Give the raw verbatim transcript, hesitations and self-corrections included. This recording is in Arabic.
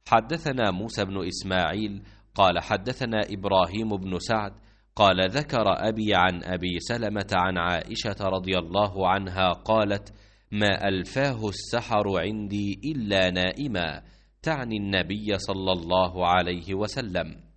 حدثنا موسى بن إسماعيل قال حدثنا إبراهيم بن سعد قال ذكر أبي عن أبي سلمة عن عائشة رضي الله عنها قالت: ما ألفاه السحر عندي إلا نائما، تعني النبي صلى الله عليه وسلم.